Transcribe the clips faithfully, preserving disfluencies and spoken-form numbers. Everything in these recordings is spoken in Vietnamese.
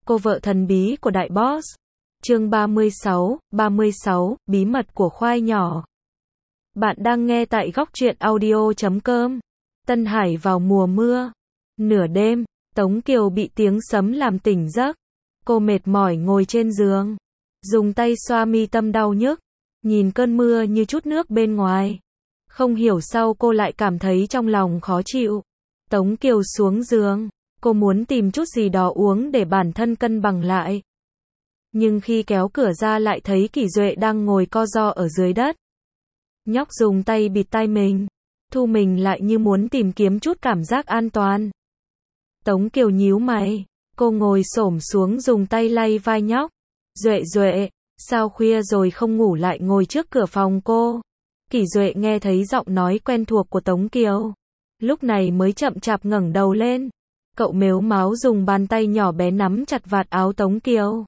Cô vợ thần bí của đại boss. Chương ba mươi sáu, ba mươi sáu, bí mật của khoai nhỏ. Bạn đang nghe tại góc truyện audio chấm com. Tân Hải vào mùa mưa. Nửa đêm, Tống Kiều bị tiếng sấm làm tỉnh giấc. Cô mệt mỏi ngồi trên giường, dùng tay xoa mi tâm đau nhức, nhìn cơn mưa như chút nước bên ngoài. Không hiểu sao cô lại cảm thấy trong lòng khó chịu. Tống Kiều xuống giường, cô muốn tìm chút gì đó uống để bản thân cân bằng lại. Nhưng khi kéo cửa ra lại thấy Kỷ Duệ đang ngồi co ro ở dưới đất. Nhóc dùng tay bịt tai mình, thu mình lại như muốn tìm kiếm chút cảm giác an toàn. Tống Kiều nhíu mày, cô ngồi xổm xuống dùng tay lay vai nhóc. Duệ Duệ, sao khuya rồi không ngủ lại ngồi trước cửa phòng cô? Kỷ Duệ nghe thấy giọng nói quen thuộc của Tống Kiều, lúc này mới chậm chạp ngẩng đầu lên. Cậu mếu máo dùng bàn tay nhỏ bé nắm chặt vạt áo Tống Kiều,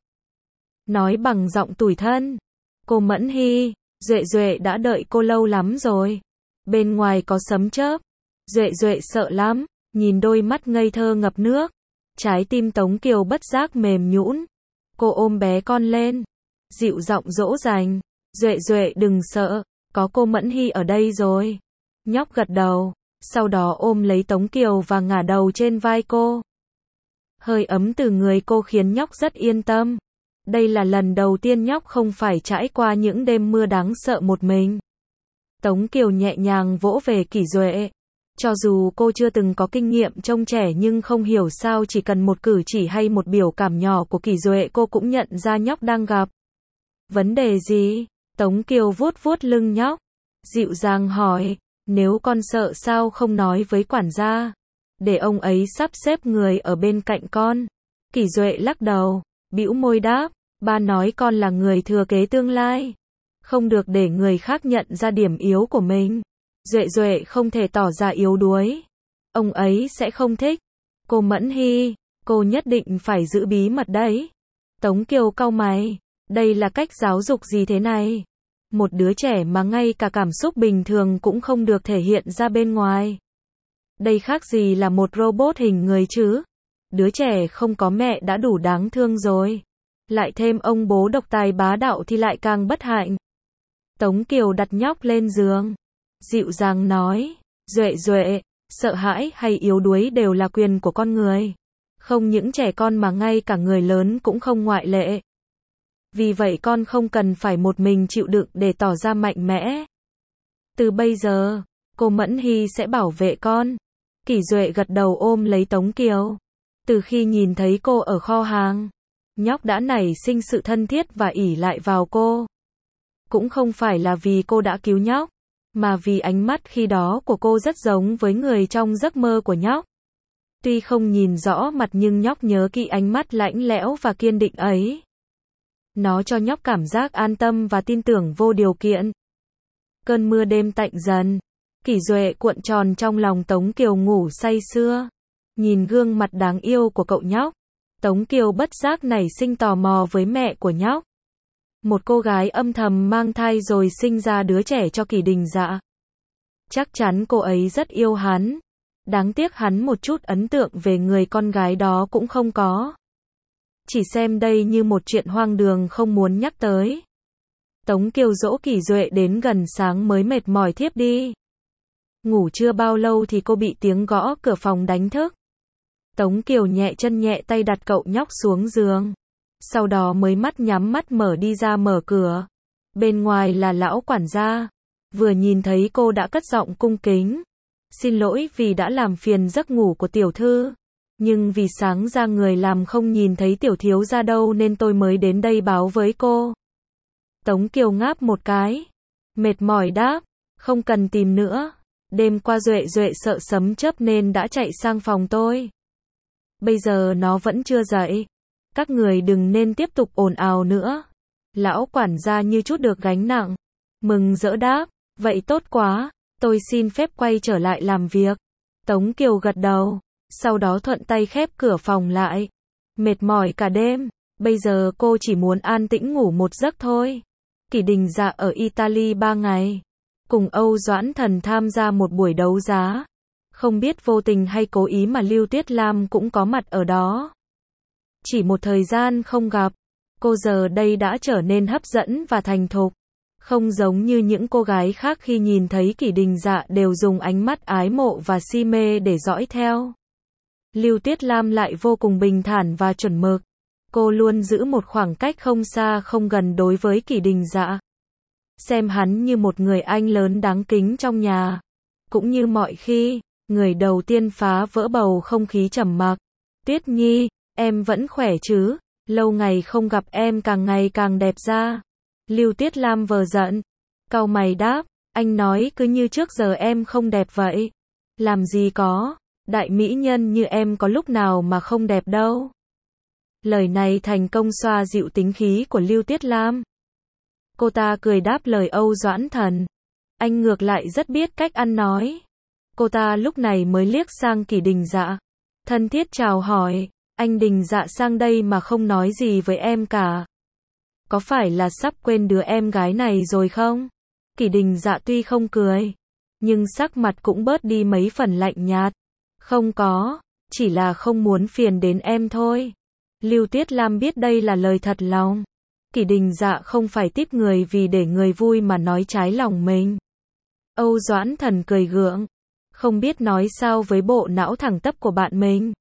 nói bằng giọng tủi thân. Cô Mẫn Hy, Duệ Duệ đã đợi cô lâu lắm rồi. Bên ngoài có sấm chớp. Duệ Duệ sợ lắm, nhìn đôi mắt ngây thơ ngập nước. Trái tim Tống Kiều bất giác mềm nhũn. Cô ôm bé con lên, dịu giọng dỗ dành. Duệ Duệ đừng sợ, có cô Mẫn Hy ở đây rồi. Nhóc gật đầu, sau đó ôm lấy Tống Kiều và ngả đầu trên vai cô. Hơi ấm từ người cô khiến nhóc rất yên tâm. Đây là lần đầu tiên nhóc không phải trải qua những đêm mưa đáng sợ một mình. Tống Kiều nhẹ nhàng vỗ về Kỷ Duệ. Cho dù cô chưa từng có kinh nghiệm trông trẻ nhưng không hiểu sao chỉ cần một cử chỉ hay một biểu cảm nhỏ của Kỷ Duệ cô cũng nhận ra nhóc đang gặp vấn đề gì. Tống Kiều vuốt vuốt lưng nhóc, dịu dàng hỏi, nếu con sợ sao không nói với quản gia, để ông ấy sắp xếp người ở bên cạnh con. Kỷ Duệ lắc đầu, bĩu môi đáp, ba nói con là người thừa kế tương lai, không được để người khác nhận ra điểm yếu của mình. Duệ Duệ không thể tỏ ra yếu đuối, ông ấy sẽ không thích. Cô Mẫn Hy, cô nhất định phải giữ bí mật đấy. Tống Kiều cau mày, đây là cách giáo dục gì thế này? Một đứa trẻ mà ngay cả cảm xúc bình thường cũng không được thể hiện ra bên ngoài. Đây khác gì là một robot hình người chứ? Đứa trẻ không có mẹ đã đủ đáng thương rồi, lại thêm ông bố độc tài bá đạo thì lại càng bất hạnh. Tống Kiều đặt nhóc lên giường, dịu dàng nói, Duệ Duệ, sợ hãi hay yếu đuối đều là quyền của con người. Không những trẻ con mà ngay cả người lớn cũng không ngoại lệ. Vì vậy con không cần phải một mình chịu đựng để tỏ ra mạnh mẽ. Từ bây giờ, cô Mẫn Hy sẽ bảo vệ con. Kỷ Duệ gật đầu ôm lấy Tống Kiều. Từ khi nhìn thấy cô ở kho hàng, nhóc đã nảy sinh sự thân thiết và ỷ lại vào cô. Cũng không phải là vì cô đã cứu nhóc, mà vì ánh mắt khi đó của cô rất giống với người trong giấc mơ của nhóc. Tuy không nhìn rõ mặt nhưng nhóc nhớ kỹ ánh mắt lạnh lẽo và kiên định ấy. Nó cho nhóc cảm giác an tâm và tin tưởng vô điều kiện. Cơn mưa đêm tạnh dần. Kỷ Duệ cuộn tròn trong lòng Tống Kiều ngủ say sưa. Nhìn gương mặt đáng yêu của cậu nhóc, Tống Kiều bất giác nảy sinh tò mò với mẹ của nhóc. Một cô gái âm thầm mang thai rồi sinh ra đứa trẻ cho Kỷ Đình Dạ. Chắc chắn cô ấy rất yêu hắn. Đáng tiếc hắn một chút ấn tượng về người con gái đó cũng không có. Chỉ xem đây như một chuyện hoang đường không muốn nhắc tới. Tống Kiều dỗ Kỷ Duệ đến gần sáng mới mệt mỏi thiếp đi. Ngủ chưa bao lâu thì cô bị tiếng gõ cửa phòng đánh thức. Tống Kiều nhẹ chân nhẹ tay đặt cậu nhóc xuống giường. Sau đó mới mắt nhắm mắt mở đi ra mở cửa. Bên ngoài là lão quản gia. Vừa nhìn thấy cô đã cất giọng cung kính. Xin lỗi vì đã làm phiền giấc ngủ của tiểu thư. Nhưng vì sáng ra người làm không nhìn thấy tiểu thiếu ra đâu nên tôi mới đến đây báo với cô. Tống Kiều ngáp một cái, mệt mỏi đáp, không cần tìm nữa. Đêm qua Duệ Duệ sợ sấm chớp nên đã chạy sang phòng tôi. Bây giờ nó vẫn chưa dậy. Các người đừng nên tiếp tục ồn ào nữa. Lão quản gia như chút được gánh nặng, mừng rỡ đáp, vậy tốt quá, tôi xin phép quay trở lại làm việc. Tống Kiều gật đầu, sau đó thuận tay khép cửa phòng lại. Mệt mỏi cả đêm, bây giờ cô chỉ muốn an tĩnh ngủ một giấc thôi. Kỷ Đình Dạ ở Italy ba ngày, cùng Âu Doãn Thần tham gia một buổi đấu giá. Không biết vô tình hay cố ý mà Lưu Tuyết Lam cũng có mặt ở đó. Chỉ một thời gian không gặp, cô giờ đây đã trở nên hấp dẫn và thành thục. Không giống như những cô gái khác khi nhìn thấy Kỷ Đình Dạ đều dùng ánh mắt ái mộ và si mê để dõi theo. Lưu Tuyết Lam lại vô cùng bình thản và chuẩn mực. Cô luôn giữ một khoảng cách không xa không gần đối với Kỷ Đình Dạ. Xem hắn như một người anh lớn đáng kính trong nhà. Cũng như mọi khi, người đầu tiên phá vỡ bầu không khí trầm mặc. Tuyết Nhi, em vẫn khỏe chứ? Lâu ngày không gặp em càng ngày càng đẹp ra. Lưu Tuyết Lam vờ giận. Cau mày đáp, anh nói cứ như trước giờ em không đẹp vậy. Làm gì có, đại mỹ nhân như em có lúc nào mà không đẹp đâu. Lời này thành công xoa dịu tính khí của Lưu Tuyết Lam. Cô ta cười đáp lời Âu Doãn Thần. Anh ngược lại rất biết cách ăn nói. Cô ta lúc này mới liếc sang Kỷ Đình Dạ. Thân thiết chào hỏi, anh Đình Dạ sang đây mà không nói gì với em cả. Có phải là sắp quên đứa em gái này rồi không? Kỷ Đình Dạ tuy không cười, nhưng sắc mặt cũng bớt đi mấy phần lạnh nhạt. Không có, chỉ là không muốn phiền đến em thôi. Lưu Tuyết Lam biết đây là lời thật lòng. Kỷ Đình Dạ không phải tiếp người vì để người vui mà nói trái lòng mình. Âu Doãn Thần cười gượng, không biết nói sao với bộ não thẳng tắp của bạn mình.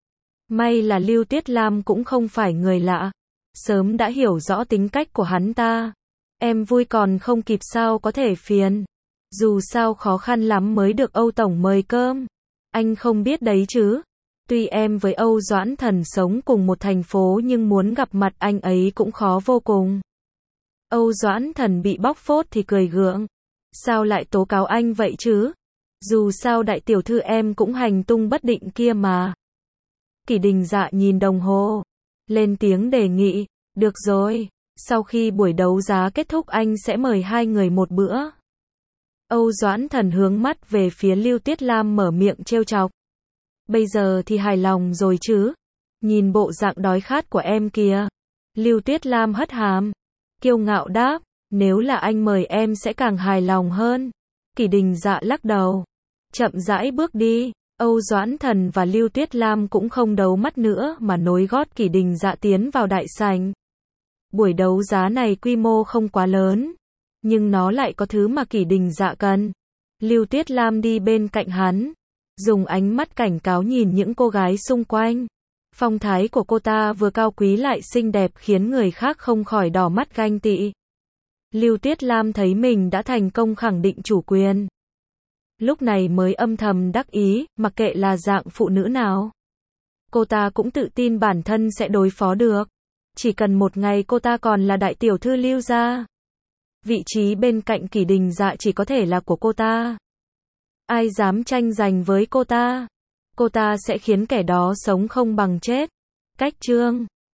May là Lưu Tuyết Lam cũng không phải người lạ, sớm đã hiểu rõ tính cách của hắn ta. Em vui còn không kịp sao có thể phiền. Dù sao khó khăn lắm mới được Âu Tổng mời cơm. Anh không biết đấy chứ. Tuy em với Âu Doãn Thần sống cùng một thành phố nhưng muốn gặp mặt anh ấy cũng khó vô cùng. Âu Doãn Thần bị bóc phốt thì cười gượng. Sao lại tố cáo anh vậy chứ? Dù sao đại tiểu thư em cũng hành tung bất định kia mà. Kỷ Đình Dạ nhìn đồng hồ, lên tiếng đề nghị, được rồi, sau khi buổi đấu giá kết thúc anh sẽ mời hai người một bữa. Âu Doãn Thần hướng mắt về phía Lưu Tuyết Lam mở miệng trêu chọc. Bây giờ thì hài lòng rồi chứ? Nhìn bộ dạng đói khát của em kìa. Lưu Tuyết Lam hất hàm, kiêu ngạo đáp, nếu là anh mời em sẽ càng hài lòng hơn. Kỷ Đình Dạ lắc đầu, chậm rãi bước đi. Âu Doãn Thần và Lưu Tuyết Lam cũng không đấu mắt nữa mà nối gót Kỷ Đình Dạ tiến vào đại sảnh. Buổi đấu giá này quy mô không quá lớn, nhưng nó lại có thứ mà Kỷ Đình Dạ cần. Lưu Tuyết Lam đi bên cạnh hắn, dùng ánh mắt cảnh cáo nhìn những cô gái xung quanh. Phong thái của cô ta vừa cao quý lại xinh đẹp khiến người khác không khỏi đỏ mắt ganh tị. Lưu Tuyết Lam thấy mình đã thành công khẳng định chủ quyền. Lúc này mới âm thầm đắc ý, mặc kệ là dạng phụ nữ nào. Cô ta cũng tự tin bản thân sẽ đối phó được. Chỉ cần một ngày cô ta còn là đại tiểu thư Lưu gia. Vị trí bên cạnh Kỷ Đình Dạ chỉ có thể là của cô ta. Ai dám tranh giành với cô ta, cô ta sẽ khiến kẻ đó sống không bằng chết. Cách chương